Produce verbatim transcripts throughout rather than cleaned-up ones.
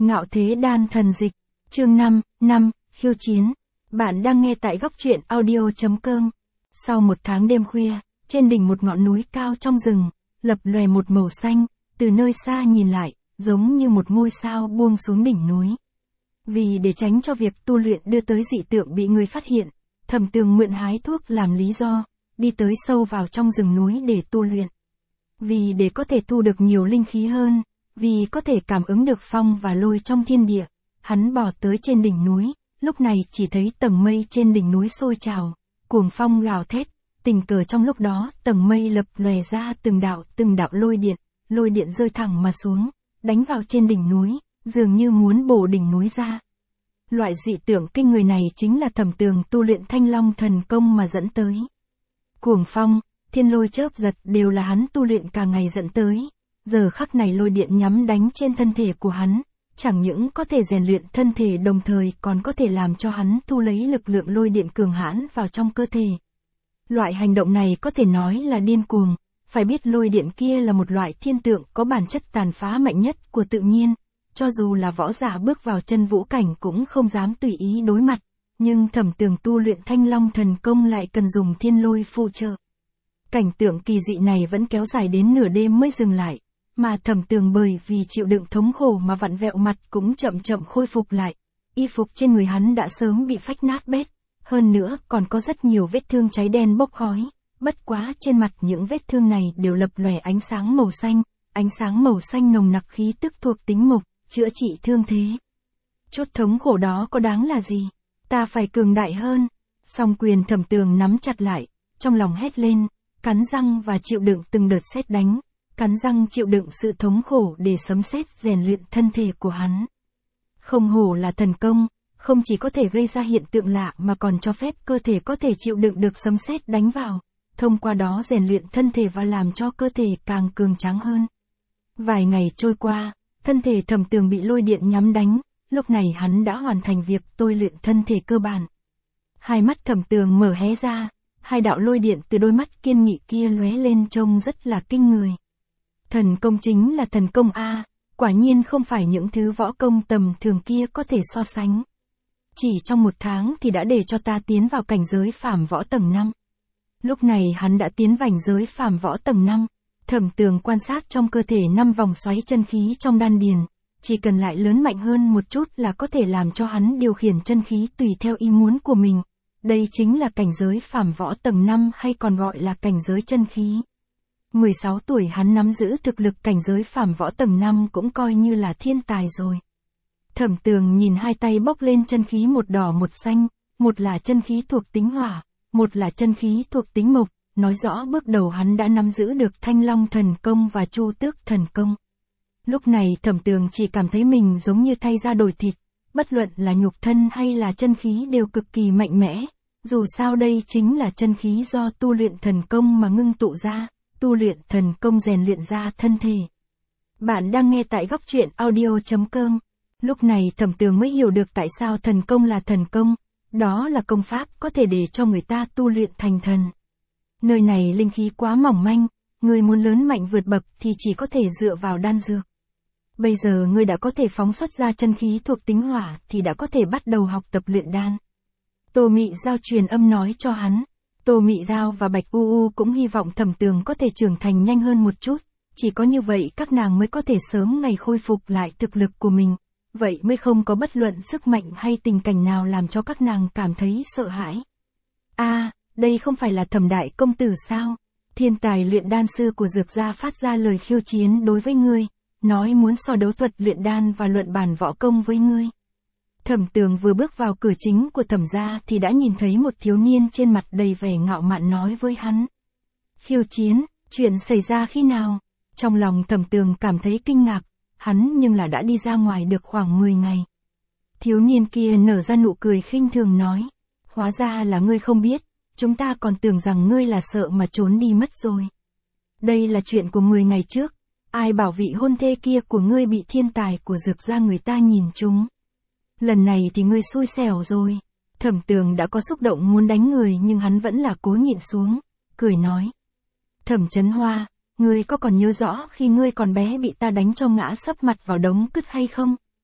Ngạo Thế Đan Thần Dịch, chương năm, năm, khiêu chiến. Bạn đang nghe tại góc truyện audio chấm com. Sau một tháng đêm khuya, trên đỉnh một ngọn núi cao trong rừng, lập lòe một màu xanh, từ nơi xa nhìn lại, giống như một ngôi sao buông xuống đỉnh núi. Vì để tránh cho việc tu luyện đưa tới dị tượng bị người phát hiện, Thẩm Tường mượn hái thuốc làm lý do, đi tới sâu vào trong rừng núi để tu luyện. Vì để có thể thu được nhiều linh khí hơn, vì có thể cảm ứng được phong và lôi trong thiên địa, hắn bò tới trên đỉnh núi, lúc này chỉ thấy tầng mây trên đỉnh núi sôi trào, cuồng phong gào thét, tình cờ trong lúc đó tầng mây lập lòe ra từng đạo từng đạo lôi điện, lôi điện rơi thẳng mà xuống, đánh vào trên đỉnh núi, dường như muốn bổ đỉnh núi ra. Loại dị tượng kinh người này chính là Thẩm Tường tu luyện Thanh Long thần công mà dẫn tới. Cuồng phong, thiên lôi chớp giật đều là hắn tu luyện cả ngày dẫn tới. Giờ khắc này lôi điện nhắm đánh trên thân thể của hắn, chẳng những có thể rèn luyện thân thể đồng thời còn có thể làm cho hắn thu lấy lực lượng lôi điện cường hãn vào trong cơ thể. Loại hành động này có thể nói là điên cuồng, phải biết lôi điện kia là một loại thiên tượng có bản chất tàn phá mạnh nhất của tự nhiên, cho dù là võ giả bước vào chân vũ cảnh cũng không dám tùy ý đối mặt, nhưng Thẩm Tường tu luyện Thanh Long thần công lại cần dùng thiên lôi phụ trợ. Cảnh tượng kỳ dị này vẫn kéo dài đến nửa đêm mới dừng lại. Mà Thẩm Tường bởi vì chịu đựng thống khổ mà vặn vẹo mặt cũng chậm chậm khôi phục lại. Y phục trên người hắn đã sớm bị phách nát bét. Hơn nữa còn có rất nhiều vết thương cháy đen bốc khói. Bất quá trên mặt những vết thương này đều lập lòe ánh sáng màu xanh. Ánh sáng màu xanh nồng nặc khí tức thuộc tính mộc, chữa trị thương thế. Chút thống khổ đó có đáng là gì? Ta phải cường đại hơn. Song quyền Thẩm Tường nắm chặt lại, trong lòng hét lên, cắn răng và chịu đựng từng đợt sét đánh. Cắn răng chịu đựng sự thống khổ để sấm sét rèn luyện thân thể của hắn. Không hổ là thần công, không chỉ có thể gây ra hiện tượng lạ mà còn cho phép cơ thể có thể chịu đựng được sấm sét đánh vào, thông qua đó rèn luyện thân thể và làm cho cơ thể càng cường tráng hơn. Vài ngày trôi qua, thân thể Thẩm Tường bị lôi điện nhắm đánh, lúc này hắn đã hoàn thành việc tôi luyện thân thể cơ bản. Hai mắt Thẩm Tường mở hé ra, hai đạo lôi điện từ đôi mắt kiên nghị kia lóe lên trông rất là kinh người. Thần công chính là thần công A, quả nhiên không phải những thứ võ công tầm thường kia có thể so sánh. Chỉ trong một tháng thì đã để cho ta tiến vào cảnh giới phàm võ tầng năm. Lúc này hắn đã tiến vào cảnh giới phàm võ tầng năm, Thẩm Tường quan sát trong cơ thể năm vòng xoáy chân khí trong đan điền, chỉ cần lại lớn mạnh hơn một chút là có thể làm cho hắn điều khiển chân khí tùy theo ý muốn của mình. Đây chính là cảnh giới phàm võ tầng năm hay còn gọi là cảnh giới chân khí. mười sáu tuổi hắn nắm giữ thực lực cảnh giới phàm võ tầng năm cũng coi như là thiên tài rồi. Thẩm Tường nhìn hai tay bốc lên chân khí một đỏ một xanh, một là chân khí thuộc tính hỏa, một là chân khí thuộc tính mộc, nói rõ bước đầu hắn đã nắm giữ được Thanh Long thần công và Chu Tước thần công. Lúc này Thẩm Tường chỉ cảm thấy mình giống như thay da đổi thịt, bất luận là nhục thân hay là chân khí đều cực kỳ mạnh mẽ, dù sao đây chính là chân khí do tu luyện thần công mà ngưng tụ ra. Tu luyện thần công rèn luyện ra thân thể. Bạn đang nghe tại góc truyện audio chấm com. Lúc này Thẩm Tường mới hiểu được tại sao thần công là thần công, đó là công pháp có thể để cho người ta tu luyện thành thần. Nơi này linh khí quá mỏng manh, người muốn lớn mạnh vượt bậc thì chỉ có thể dựa vào đan dược. Bây giờ ngươi đã có thể phóng xuất ra chân khí thuộc tính hỏa thì đã có thể bắt đầu học tập luyện đan. Tô Mị Giao truyền âm nói cho hắn. Tô Mị Giao và Bạch U U cũng hy vọng Thẩm Tường có thể trưởng thành nhanh hơn một chút, chỉ có như vậy các nàng mới có thể sớm ngày khôi phục lại thực lực của mình, vậy mới không có bất luận sức mạnh hay tình cảnh nào làm cho các nàng cảm thấy sợ hãi. A, à, đây không phải là Thẩm đại công tử sao? Thiên tài luyện đan sư của Dược gia phát ra lời khiêu chiến đối với ngươi, nói muốn so đấu thuật luyện đan và luận bàn võ công với ngươi. Thẩm Tường vừa bước vào cửa chính của Thẩm gia thì đã nhìn thấy một thiếu niên trên mặt đầy vẻ ngạo mạn nói với hắn. Khiêu chiến, chuyện xảy ra khi nào? Trong lòng Thẩm Tường cảm thấy kinh ngạc, hắn nhưng là đã đi ra ngoài được khoảng mười ngày. Thiếu niên kia nở ra nụ cười khinh thường nói, hóa ra là ngươi không biết, chúng ta còn tưởng rằng ngươi là sợ mà trốn đi mất rồi. Đây là chuyện của mười ngày trước, ai bảo vị hôn thê kia của ngươi bị thiên tài của Dược gia người ta nhìn trúng. Lần này thì ngươi xui xẻo rồi. Thẩm Tường đã có xúc động muốn đánh người nhưng hắn vẫn là cố nhịn xuống, cười nói. Thẩm Chấn Hoa, ngươi có còn nhớ rõ khi ngươi còn bé bị ta đánh cho ngã sấp mặt vào đống cứt hay không?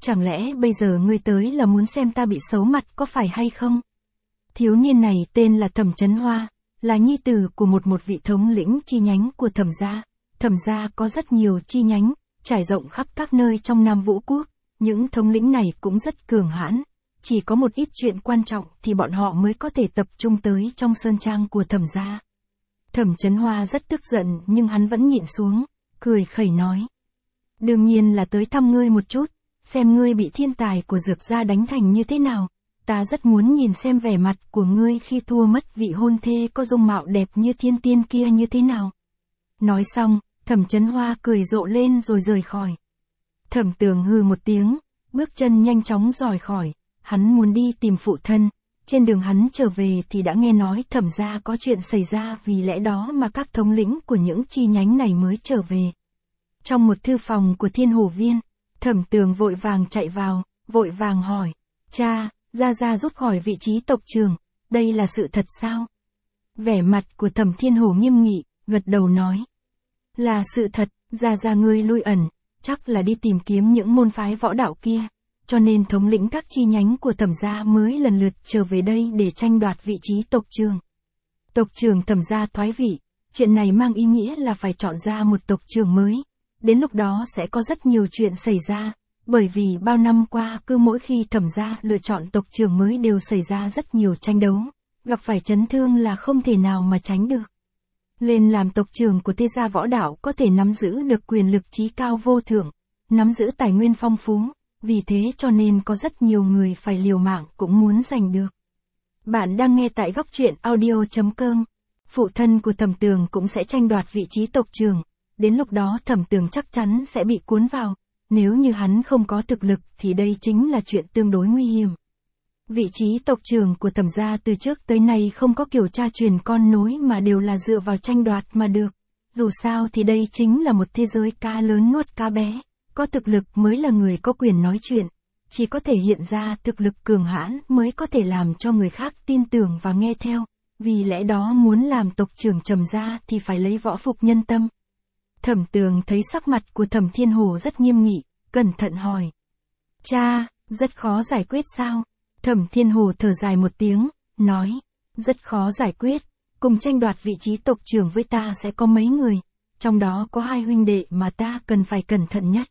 chẳng lẽ bây giờ ngươi tới là muốn xem ta bị xấu mặt có phải hay không? Thiếu niên này tên là Thẩm Chấn Hoa, là nhi tử của một một vị thống lĩnh chi nhánh của Thẩm gia. Thẩm gia có rất nhiều chi nhánh, trải rộng khắp các nơi trong Nam Vũ Quốc, những thống lĩnh này cũng rất cường hãn, chỉ có một ít chuyện quan trọng thì bọn họ mới có thể tập trung tới trong sơn trang của Thẩm gia. Thẩm Chấn Hoa rất tức giận nhưng hắn vẫn nhịn xuống, cười khẩy nói. Đương nhiên là tới thăm ngươi một chút, xem ngươi bị thiên tài của Dược gia đánh thành như thế nào. Ta rất muốn nhìn xem vẻ mặt của ngươi khi thua mất vị hôn thê có dung mạo đẹp như thiên tiên kia như thế nào. Nói xong, Thẩm Chấn Hoa cười rộ lên rồi rời khỏi. Thẩm Tường hừ một tiếng, bước chân nhanh chóng rời khỏi, hắn muốn đi tìm phụ thân. Trên đường hắn trở về thì đã nghe nói Thẩm gia có chuyện xảy ra, vì lẽ đó mà các thống lĩnh của những chi nhánh này mới trở về. Trong một thư phòng của Thiên Hồ Viên, Thẩm Tường vội vàng chạy vào, vội vàng hỏi, cha, Gia Gia rút khỏi vị trí tộc trưởng, đây là sự thật sao? Vẻ mặt của Thẩm Thiên Hồ nghiêm nghị, gật đầu nói. Là sự thật, Gia Gia ngươi lui ẩn, chắc là đi tìm kiếm những môn phái võ đạo kia, cho nên thống lĩnh các chi nhánh của Thẩm gia mới lần lượt trở về đây để tranh đoạt vị trí tộc trưởng. Tộc trưởng Thẩm gia thoái vị, chuyện này mang ý nghĩa là phải chọn ra một tộc trưởng mới, đến lúc đó sẽ có rất nhiều chuyện xảy ra. Bởi vì bao năm qua cứ mỗi khi Thẩm gia lựa chọn tộc trưởng mới đều xảy ra rất nhiều tranh đấu, gặp phải chấn thương là không thể nào mà tránh được. Lên làm tộc trưởng của thế gia võ đạo có thể nắm giữ được quyền lực chí cao vô thượng, nắm giữ tài nguyên phong phú, vì thế cho nên có rất nhiều người phải liều mạng cũng muốn giành được. Bạn đang nghe tại góc truyện audio chấm com. Phụ thân của Thẩm Tường cũng sẽ tranh đoạt vị trí tộc trưởng, đến lúc đó Thẩm Tường chắc chắn sẽ bị cuốn vào. Nếu như hắn không có thực lực thì đây chính là chuyện tương đối nguy hiểm. Vị trí tộc trưởng của Thẩm gia từ trước tới nay không có kiểu cha truyền con nối mà đều là dựa vào tranh đoạt mà được. Dù sao thì đây chính là một thế giới cá lớn nuốt cá bé, có thực lực mới là người có quyền nói chuyện, chỉ có thể hiện ra thực lực cường hãn mới có thể làm cho người khác tin tưởng và nghe theo, vì lẽ đó muốn làm tộc trưởng Thẩm gia thì phải lấy võ phục nhân tâm. Thẩm Tường thấy sắc mặt của Thẩm Thiên Hồ rất nghiêm nghị, cẩn thận hỏi. Cha, rất khó giải quyết sao? Thẩm Thiên Hồ thở dài một tiếng, nói, rất khó giải quyết, cùng tranh đoạt vị trí tộc trưởng với ta sẽ có mấy người, trong đó có hai huynh đệ mà ta cần phải cẩn thận nhất.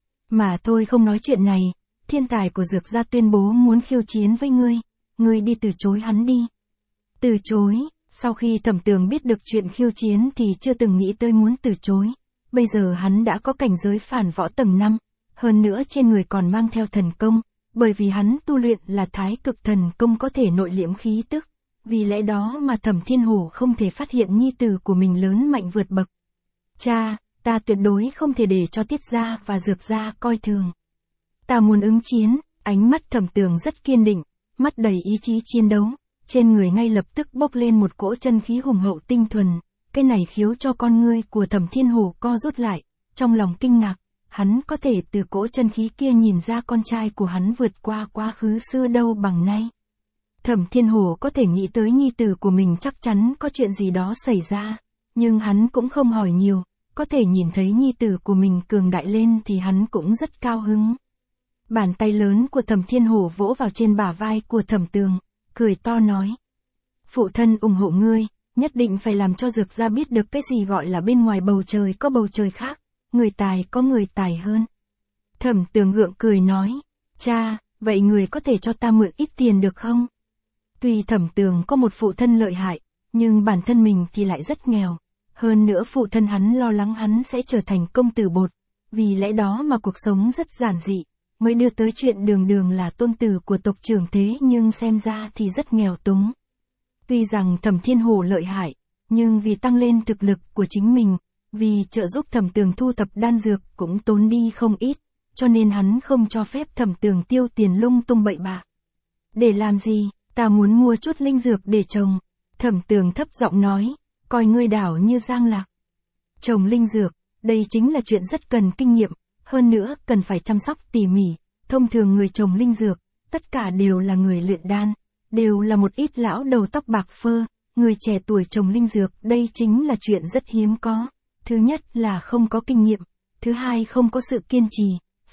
Mà thôi không nói chuyện này, thiên tài của Dược gia tuyên bố muốn khiêu chiến với ngươi, ngươi đi từ chối hắn đi. Từ chối, sau khi Thẩm Tường biết được chuyện khiêu chiến thì chưa từng nghĩ tới muốn từ chối. Bây giờ hắn đã có cảnh giới phản võ tầng năm, hơn nữa trên người còn mang theo thần công, bởi vì hắn tu luyện là thái cực thần công có thể nội liễm khí tức, vì lẽ đó mà Thẩm Thiên Hồ không thể phát hiện nhi tử của mình lớn mạnh vượt bậc. Cha, ta tuyệt đối không thể để cho Tiết gia và Dược gia coi thường. Ta muốn ứng chiến, ánh mắt Thẩm Tường rất kiên định, mắt đầy ý chí chiến đấu, trên người ngay lập tức bốc lên một cỗ chân khí hùng hậu tinh thuần. Cái này khiếu cho con ngươi của Thẩm Thiên Hồ co rút lại, trong lòng kinh ngạc, hắn có thể từ cỗ chân khí kia nhìn ra con trai của hắn vượt qua quá khứ xưa đâu bằng nay. Thẩm Thiên Hồ có thể nghĩ tới nhi tử của mình chắc chắn có chuyện gì đó xảy ra, nhưng hắn cũng không hỏi nhiều, có thể nhìn thấy nhi tử của mình cường đại lên thì hắn cũng rất cao hứng. Bàn tay lớn của Thẩm Thiên Hồ vỗ vào trên bả vai của Thẩm Tường, cười to nói. Phụ thân ủng hộ ngươi. Nhất định phải làm cho Dược gia biết được cái gì gọi là bên ngoài bầu trời có bầu trời khác, người tài có người tài hơn. Thẩm Tường gượng cười nói, cha, vậy người có thể cho ta mượn ít tiền được không? Tuy Thẩm Tường có một phụ thân lợi hại, nhưng bản thân mình thì lại rất nghèo. Hơn nữa phụ thân hắn lo lắng hắn sẽ trở thành công tử bột, vì lẽ đó mà cuộc sống rất giản dị, mới đưa tới chuyện đường đường là tôn tử của tộc trưởng thế nhưng xem ra thì rất nghèo túng. Tuy rằng Thẩm Thiên Hồ lợi hại, nhưng vì tăng lên thực lực của chính mình, vì trợ giúp Thẩm Tường thu thập đan dược cũng tốn đi không ít, cho nên hắn không cho phép Thẩm Tường tiêu tiền lung tung bậy bạ. Để làm gì, ta muốn mua chút linh dược để trồng. Thẩm Tường thấp giọng nói, coi ngươi đảo như giang lạc. Trồng linh dược, đây chính là chuyện rất cần kinh nghiệm, hơn nữa cần phải chăm sóc tỉ mỉ. Thông thường người trồng linh dược, tất cả đều là người luyện đan, đều là một ít lão đầu tóc bạc phơ, người trẻ tuổi trồng linh dược, đây chính là chuyện rất hiếm có. Thứ nhất là không có kinh nghiệm, thứ hai không có sự kiên trì,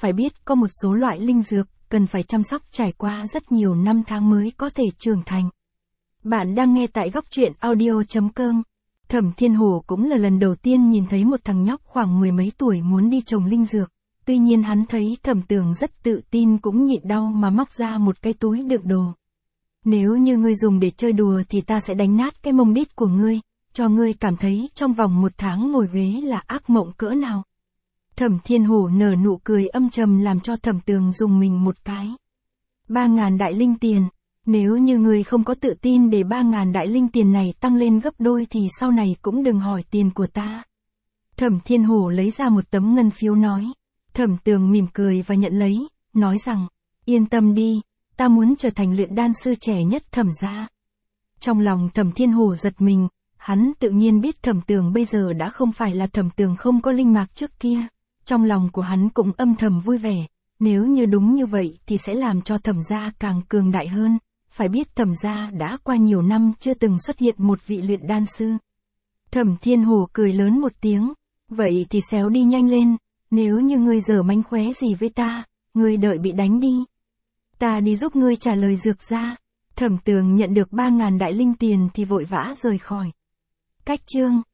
phải biết có một số loại linh dược, cần phải chăm sóc trải qua rất nhiều năm tháng mới có thể trưởng thành. Bạn đang nghe tại góc truyện audio chấm com. Thẩm Thiên Hổ cũng là lần đầu tiên nhìn thấy một thằng nhóc khoảng mười mấy tuổi muốn đi trồng linh dược. Tuy nhiên hắn thấy Thẩm Tường rất tự tin cũng nhịn đau mà móc ra một cái túi đựng đồ. Nếu như ngươi dùng để chơi đùa thì ta sẽ đánh nát cái mông đít của ngươi, cho ngươi cảm thấy trong vòng một tháng ngồi ghế là ác mộng cỡ nào. Thẩm Thiên Hổ nở nụ cười âm trầm làm cho Thẩm Tường dùng mình một cái. Ba ngàn đại linh tiền, nếu như ngươi không có tự tin để ba ngàn đại linh tiền này tăng lên gấp đôi thì sau này cũng đừng hỏi tiền của ta. Thẩm Thiên Hổ lấy ra một tấm ngân phiếu nói. Thẩm Tường mỉm cười và nhận lấy, nói rằng, yên tâm đi, ta muốn trở thành luyện đan sư trẻ nhất Thẩm gia. Trong lòng Thẩm Thiên Hổ giật mình, hắn tự nhiên biết Thẩm Tường bây giờ đã không phải là Thẩm Tường không có linh mạch trước kia. Trong lòng của hắn cũng âm thầm vui vẻ, nếu như đúng như vậy thì sẽ làm cho Thẩm gia càng cường đại hơn. Phải biết Thẩm gia đã qua nhiều năm chưa từng xuất hiện một vị luyện đan sư. Thẩm Thiên Hổ cười lớn một tiếng, vậy thì xéo đi nhanh lên, nếu như ngươi giở mánh khóe gì với ta, ngươi đợi bị đánh đi. Ta đi giúp ngươi trả lời dược gia. Thẩm Tường nhận được ba ngàn đại linh tiền thì vội vã rời khỏi. Cách chương